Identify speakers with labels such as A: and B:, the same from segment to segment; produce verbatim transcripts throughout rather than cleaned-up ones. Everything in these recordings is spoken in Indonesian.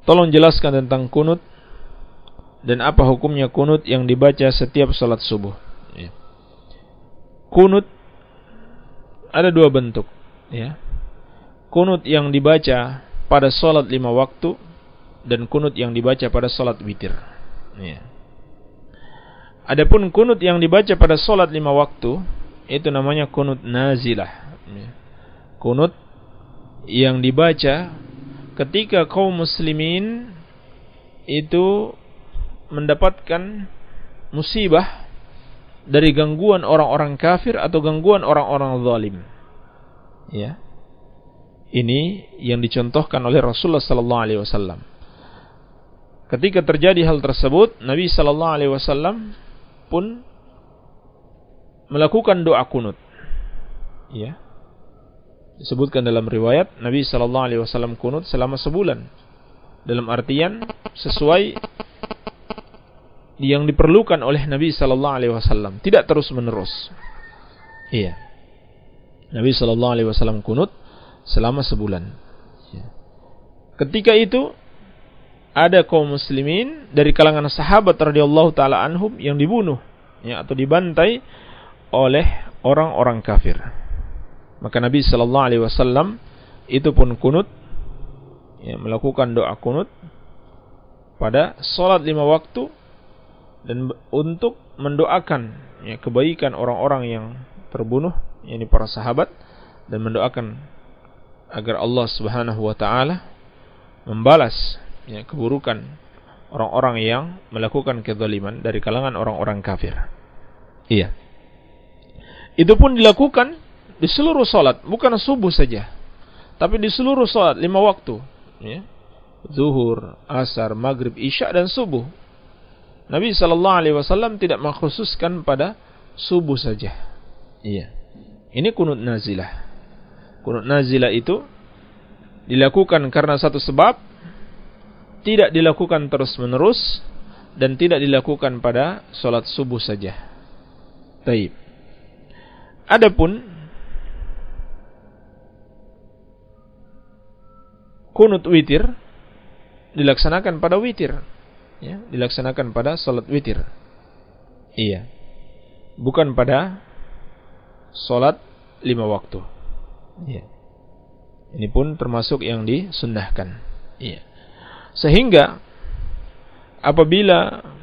A: tolong jelaskan tentang kunut dan apa hukumnya kunut yang dibaca setiap salat subuh. Ya. Kunut ada dua bentuk, ya. Kunut yang dibaca pada salat lima waktu dan kunut yang dibaca pada salat witir. Ya. Adapun kunut yang dibaca pada salat lima waktu itu namanya kunut nazilah. Ya. Kunut yang dibaca ketika kaum muslimin itu mendapatkan musibah dari gangguan orang-orang kafir atau gangguan orang-orang zalim. Ya. Ini yang dicontohkan oleh Rasulullah sallallahu alaihi wasallam. Ketika terjadi hal tersebut, Nabi sallallahu alaihi wasallam pun melakukan doa kunut. Ya. Disebutkan dalam riwayat Nabi sallallahu alaihi wasallam kunut selama sebulan. Dalam artian sesuai yang diperlukan oleh Nabi sallallahu alaihi wasallam, tidak terus-menerus. Iya. Nabi sallallahu alaihi wasallam kunut selama sebulan. Ya. Ketika itu ada kaum muslimin dari kalangan sahabat radhiyallahu taala anhum yang dibunuh, ya, atau dibantai oleh orang-orang kafir. Maka Nabi sallallahu alaihi wasallam itu pun kunut, ya, melakukan doa kunut pada salat lima waktu dan untuk mendoakan, ya, kebaikan orang-orang yang terbunuh, yakni para sahabat, dan mendoakan agar Allah Subhanahu wa taala membalas, ya, keburukan orang-orang yang melakukan kezaliman dari kalangan orang-orang kafir. Iya. Itu pun dilakukan di seluruh salat, bukan subuh saja, tapi di seluruh salat lima waktu, ya. Zuhur, asar, maghrib, isya dan subuh. Nabi sallallahu alaihi wasallam tidak mengkhususkan pada subuh saja. Iya. Ini kunut nazilah. Kunut nazilah itu dilakukan karena satu sebab, tidak dilakukan terus-menerus, dan tidak dilakukan pada salat subuh saja. Taib. Adapun kunut witir dilaksanakan pada witir, ya, dilaksanakan pada salat witir. Iya. Bukan pada salat lima waktu. Iya. Ini pun termasuk yang disunnahkan. Iya. Sehingga apabila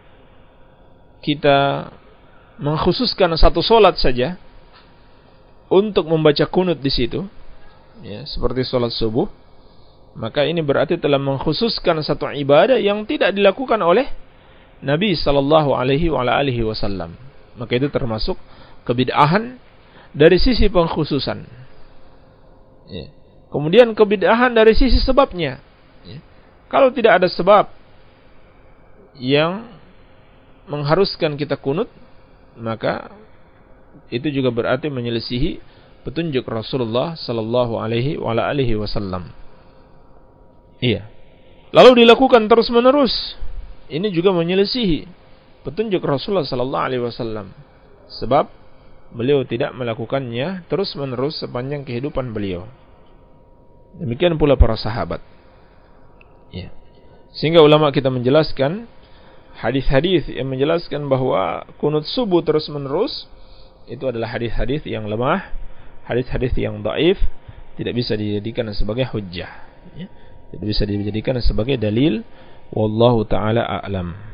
A: kita mengkhususkan satu salat saja untuk membaca kunut di situ, ya, seperti salat subuh, maka ini berarti telah mengkhususkan satu ibadah yang tidak dilakukan oleh Nabi sallallahu alaihi wasallam. Maka itu termasuk kebid'ahan dari sisi pengkhususan. Ya. Kemudian kebid'ahan dari sisi sebabnya. Ya. Kalau tidak ada sebab yang mengharuskan kita kunut, maka itu juga berarti menyelisihi petunjuk Rasulullah sallallahu alaihi wasallam. Iya. Lalu dilakukan terus-menerus, ini juga menyelisihi petunjuk Rasulullah sallallahu alaihi wasallam. Sebab beliau tidak melakukannya terus-menerus sepanjang kehidupan beliau. Demikian pula para sahabat. Ya. Sehingga ulama kita menjelaskan hadis-hadis yang menjelaskan bahwa kunut subuh terus-menerus itu adalah hadis-hadis yang lemah, hadis-hadis yang dhaif, tidak bisa dijadikan sebagai hujjah, ya. Tidak bisa dijadikan sebagai dalil. Wallahu taala a'lam.